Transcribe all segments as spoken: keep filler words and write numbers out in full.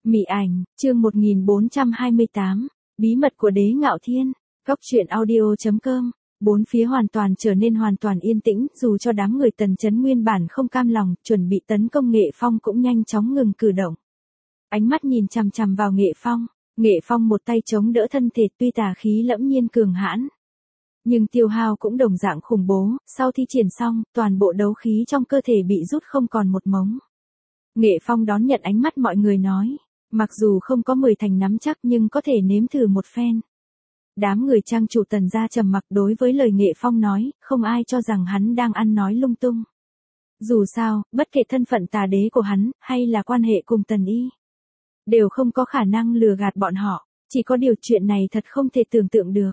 Mị ảnh, chương một nghìn bốn trăm hai mươi tám, bí mật của đế ngạo thiên, góc truyện audio chấm com. Bốn phía hoàn toàn trở nên hoàn toàn yên tĩnh, dù cho đám người Tần Chấn nguyên bản không cam lòng, chuẩn bị tấn công Nghệ Phong cũng nhanh chóng ngừng cử động. Ánh mắt nhìn chằm chằm vào Nghệ Phong, Nghệ Phong một tay chống đỡ thân thể tuy tà khí lẫm nhiên cường hãn. Nhưng tiêu hao cũng đồng dạng khủng bố, sau thi triển xong, toàn bộ đấu khí trong cơ thể bị rút không còn một mống. Nghệ Phong đón nhận ánh mắt mọi người nói, mặc dù không có mười thành nắm chắc nhưng có thể nếm thử một phen. Đám người trang chủ Tần gia trầm mặc đối với lời Nghệ Phong nói, không ai cho rằng hắn đang ăn nói lung tung. Dù sao, bất kể thân phận tà đế của hắn, hay là quan hệ cùng Tần Y, đều không có khả năng lừa gạt bọn họ, chỉ có điều chuyện này thật không thể tưởng tượng được.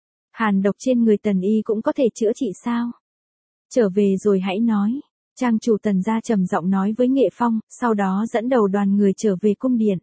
Hàn độc trên người Tần Y cũng có thể chữa trị sao? Trở về rồi hãy nói. Trang chủ Tần gia trầm giọng nói với Nghệ Phong, sau đó dẫn đầu đoàn người trở về cung điện.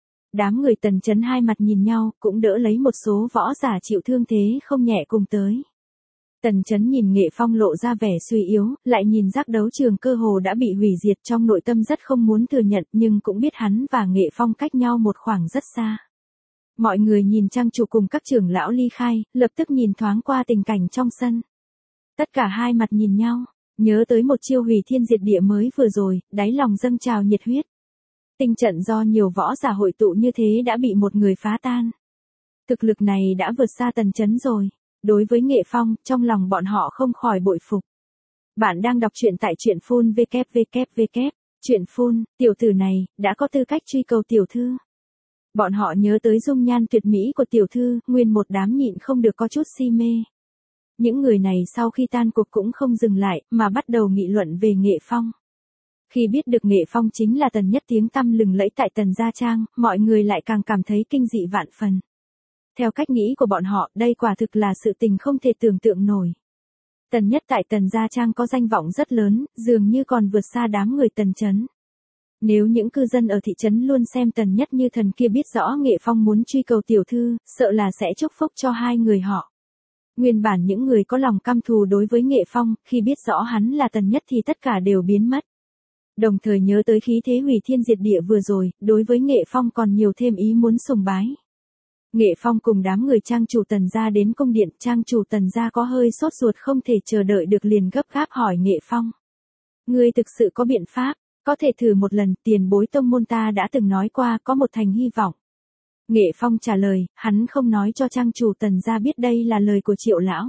Đám người Tần Chấn hai mặt nhìn nhau, cũng đỡ lấy một số võ giả chịu thương thế không nhẹ cùng tới. Tần Chấn nhìn Nghệ Phong lộ ra vẻ suy yếu, lại nhìn giác đấu trường cơ hồ đã bị hủy diệt, trong nội tâm rất không muốn thừa nhận, nhưng cũng biết hắn và Nghệ Phong cách nhau một khoảng rất xa. Mọi người nhìn trang chủ cùng các trưởng lão ly khai, lập tức nhìn thoáng qua tình cảnh trong sân. Tất cả hai mặt nhìn nhau, nhớ tới một chiêu hủy thiên diệt địa mới vừa rồi, đáy lòng dâng trào nhiệt huyết. Tinh trận do nhiều võ giả hội tụ như thế đã bị một người phá tan. Thực lực này đã vượt xa Tần Chấn rồi. Đối với Nghệ Phong, trong lòng bọn họ không khỏi bội phục. Bạn đang đọc truyện tại truyện phun vê kép vê kép vê kép. Truyện phun, tiểu tử này, đã có tư cách truy cầu tiểu thư. Bọn họ nhớ tới dung nhan tuyệt mỹ của tiểu thư, nguyên một đám nhịn không được có chút si mê. Những người này sau khi tan cuộc cũng không dừng lại, mà bắt đầu nghị luận về Nghệ Phong. Khi biết được Nghệ Phong chính là Tần Nhất tiếng tăm lừng lẫy tại Tần Gia Trang, mọi người lại càng cảm thấy kinh dị vạn phần. Theo cách nghĩ của bọn họ, đây quả thực là sự tình không thể tưởng tượng nổi. Tần Nhất tại Tần Gia Trang có danh vọng rất lớn, dường như còn vượt xa đám người Tần Chấn. Nếu những cư dân ở thị trấn luôn xem Tần Nhất như thần kia biết rõ Nghệ Phong muốn truy cầu tiểu thư, sợ là sẽ chúc phúc cho hai người họ. Nguyên bản những người có lòng căm thù đối với Nghệ Phong, khi biết rõ hắn là Tần Nhất thì tất cả đều biến mất. Đồng thời nhớ tới khí thế hủy thiên diệt địa vừa rồi, đối với Nghệ Phong còn nhiều thêm ý muốn sùng bái. Nghệ Phong cùng đám người trang chủ Tần gia đến cung điện, trang chủ Tần gia có hơi sốt ruột không thể chờ đợi được liền gấp gáp hỏi Nghệ Phong. Ngươi thực sự có biện pháp, có thể thử một lần, tiền bối tông môn ta đã từng nói qua có một thành hy vọng. Nghệ Phong trả lời, hắn không nói cho trang chủ Tần gia biết đây là lời của Triệu lão.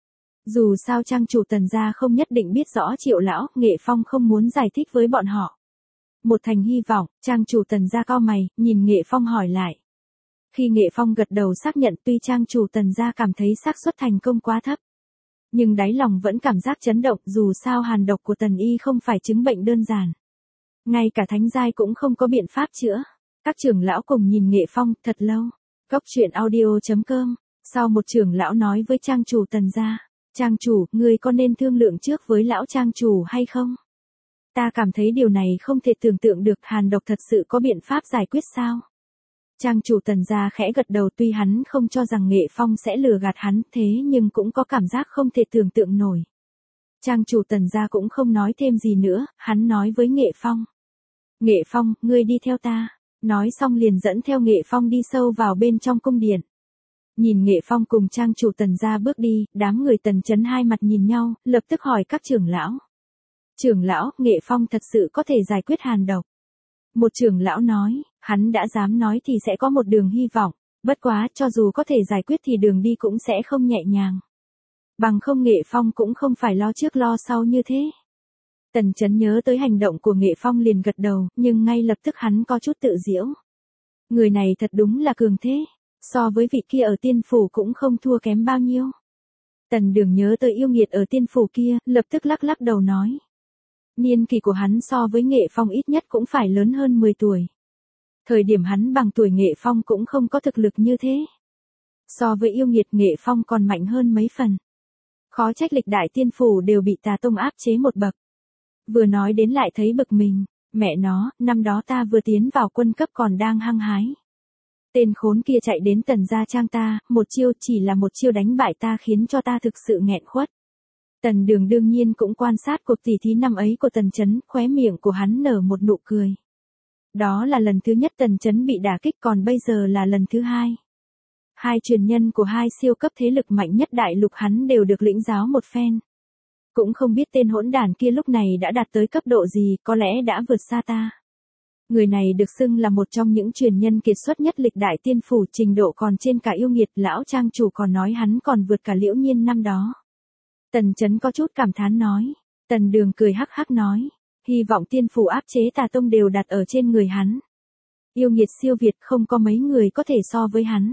Dù sao trang chủ Tần gia không nhất định biết rõ Triệu lão, Nghệ Phong không muốn giải thích với bọn họ. Một thành hy vọng, trang chủ Tần gia cau mày, nhìn Nghệ Phong hỏi lại. Khi Nghệ Phong gật đầu xác nhận tuy trang chủ Tần gia cảm thấy xác suất thành công quá thấp. Nhưng đáy lòng vẫn cảm giác chấn động, dù sao hàn độc của Tần Y không phải chứng bệnh đơn giản. Ngay cả thánh giai cũng không có biện pháp chữa. Các trưởng lão cùng nhìn Nghệ Phong thật lâu. Góc truyện audio chấm com. Sau một trưởng lão nói với trang chủ Tần gia. Trang chủ, ngươi có nên thương lượng trước với lão trang chủ hay không? Ta cảm thấy điều này không thể tưởng tượng được, hàn độc thật sự có biện pháp giải quyết sao? Trang chủ Tần gia khẽ gật đầu, tuy hắn không cho rằng Nghệ Phong sẽ lừa gạt hắn, thế nhưng cũng có cảm giác không thể tưởng tượng nổi. Trang chủ Tần gia cũng không nói thêm gì nữa, hắn nói với Nghệ Phong. Nghệ Phong, ngươi đi theo ta. Nói xong liền dẫn theo Nghệ Phong đi sâu vào bên trong cung điện. Nhìn Nghệ Phong cùng trang chủ Tần gia bước đi, đám người Tần Chấn hai mặt nhìn nhau, lập tức hỏi các trưởng lão. Trưởng lão, Nghệ Phong thật sự có thể giải quyết hàn độc. Một trưởng lão nói, hắn đã dám nói thì sẽ có một đường hy vọng, bất quá cho dù có thể giải quyết thì đường đi cũng sẽ không nhẹ nhàng. Bằng không Nghệ Phong cũng không phải lo trước lo sau như thế. Tần Chấn nhớ tới hành động của Nghệ Phong liền gật đầu, nhưng ngay lập tức hắn có chút tự giễu. Người này thật đúng là cường thế, so với vị kia ở tiên phủ cũng không thua kém bao nhiêu. Tần Đường nhớ tới yêu nghiệt ở tiên phủ kia, lập tức lắc lắc đầu nói. Niên kỷ của hắn so với Nghệ Phong ít nhất cũng phải lớn hơn mười tuổi. Thời điểm hắn bằng tuổi Nghệ Phong cũng không có thực lực như thế. So với yêu nghiệt Nghệ Phong còn mạnh hơn mấy phần. Khó trách lịch đại tiên phủ đều bị tà tông áp chế một bậc. Vừa nói đến lại thấy bực mình, mẹ nó, năm đó ta vừa tiến vào quân cấp còn đang hăng hái. Tên khốn kia chạy đến Tần Gia Trang ta, một chiêu chỉ là một chiêu đánh bại ta khiến cho ta thực sự nghẹn khuất. Tần Đường đương nhiên cũng quan sát cuộc tỉ thí năm ấy của Tần Chấn, khóe miệng của hắn nở một nụ cười. Đó là lần thứ nhất Tần Chấn bị đả kích, còn bây giờ là lần thứ hai. Hai truyền nhân của hai siêu cấp thế lực mạnh nhất đại lục hắn đều được lĩnh giáo một phen. Cũng không biết tên hỗn đản kia lúc này đã đạt tới cấp độ gì, có lẽ đã vượt xa ta. Người này được xưng là một trong những truyền nhân kiệt xuất nhất lịch đại tiên phủ, trình độ còn trên cả yêu nghiệt, lão trang chủ còn nói hắn còn vượt cả Liễu Nhiên năm đó. Tần Chấn có chút cảm thán nói. Tần Đường cười hắc hắc nói. Hy vọng tiên phủ áp chế tà tông đều đặt ở trên người hắn. Yêu nghiệt siêu việt, không có mấy người có thể so với hắn.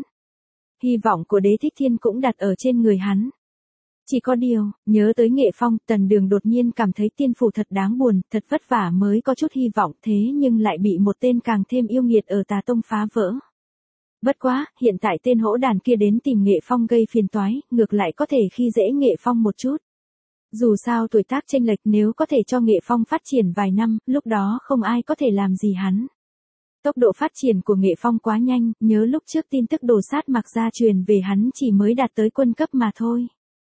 Hy vọng của Đế Thích Thiên cũng đặt ở trên người hắn. Chỉ có điều, nhớ tới Nghệ Phong, Tần Đường đột nhiên cảm thấy tiên phủ thật đáng buồn, thật vất vả mới có chút hy vọng, thế nhưng lại bị một tên càng thêm yêu nghiệt ở tà tông phá vỡ. Bất quá, hiện tại tên hỗn đàn kia đến tìm Nghệ Phong gây phiền toái, ngược lại có thể khi dễ Nghệ Phong một chút. Dù sao tuổi tác chênh lệch, nếu có thể cho Nghệ Phong phát triển vài năm, lúc đó không ai có thể làm gì hắn. Tốc độ phát triển của Nghệ Phong quá nhanh, nhớ lúc trước tin tức đồ sát Mạc gia truyền về hắn chỉ mới đạt tới quân cấp mà thôi.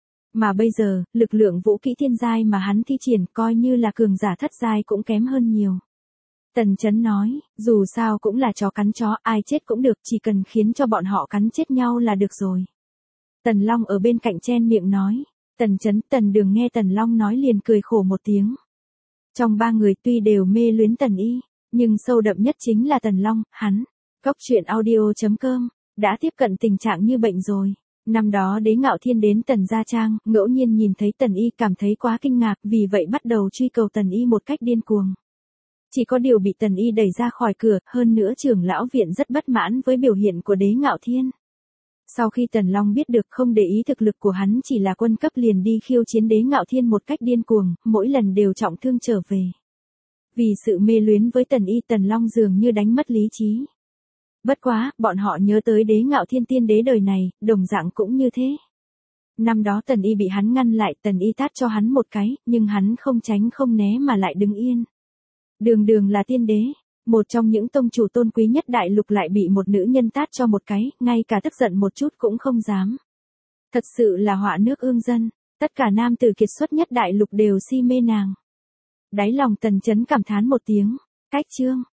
Mà bây giờ, lực lượng vũ kỹ thiên giai mà hắn thi triển coi như là cường giả thất giai cũng kém hơn nhiều. Tần Chấn nói, dù sao cũng là chó cắn chó, ai chết cũng được, chỉ cần khiến cho bọn họ cắn chết nhau là được rồi. Tần Long ở bên cạnh chen miệng nói. Tần Chấn, Tần Đường nghe Tần Long nói liền cười khổ một tiếng. Trong ba người tuy đều mê luyến Tần Y, nhưng sâu đậm nhất chính là Tần Long, hắn. Cốc truyện audio chấm com đã tiếp cận tình trạng như bệnh rồi. Năm đó Đế Ngạo Thiên đến Tần Gia Trang, ngẫu nhiên nhìn thấy Tần Y cảm thấy quá kinh ngạc, vì vậy bắt đầu truy cầu Tần Y một cách điên cuồng. Chỉ có điều bị Tần Y đẩy ra khỏi cửa, hơn nữa trưởng lão viện rất bất mãn với biểu hiện của Đế Ngạo Thiên. Sau khi Tần Long biết được không để ý thực lực của hắn chỉ là quân cấp liền đi khiêu chiến Đế Ngạo Thiên một cách điên cuồng, mỗi lần đều trọng thương trở về. Vì sự mê luyến với Tần Y, Tần Long dường như đánh mất lý trí. Bất quá, bọn họ nhớ tới Đế Ngạo Thiên tiên đế đời này, đồng dạng cũng như thế. Năm đó Tần Y bị hắn ngăn lại, Tần Y tát cho hắn một cái, nhưng hắn không tránh không né mà lại đứng yên. Đường đường là tiên đế, một trong những tông chủ tôn quý nhất đại lục lại bị một nữ nhân tát cho một cái, ngay cả tức giận một chút cũng không dám. Thật sự là họa nước ương dân, tất cả nam tử kiệt xuất nhất đại lục đều si mê nàng. Đáy lòng Tần Chấn cảm thán một tiếng, cách chương.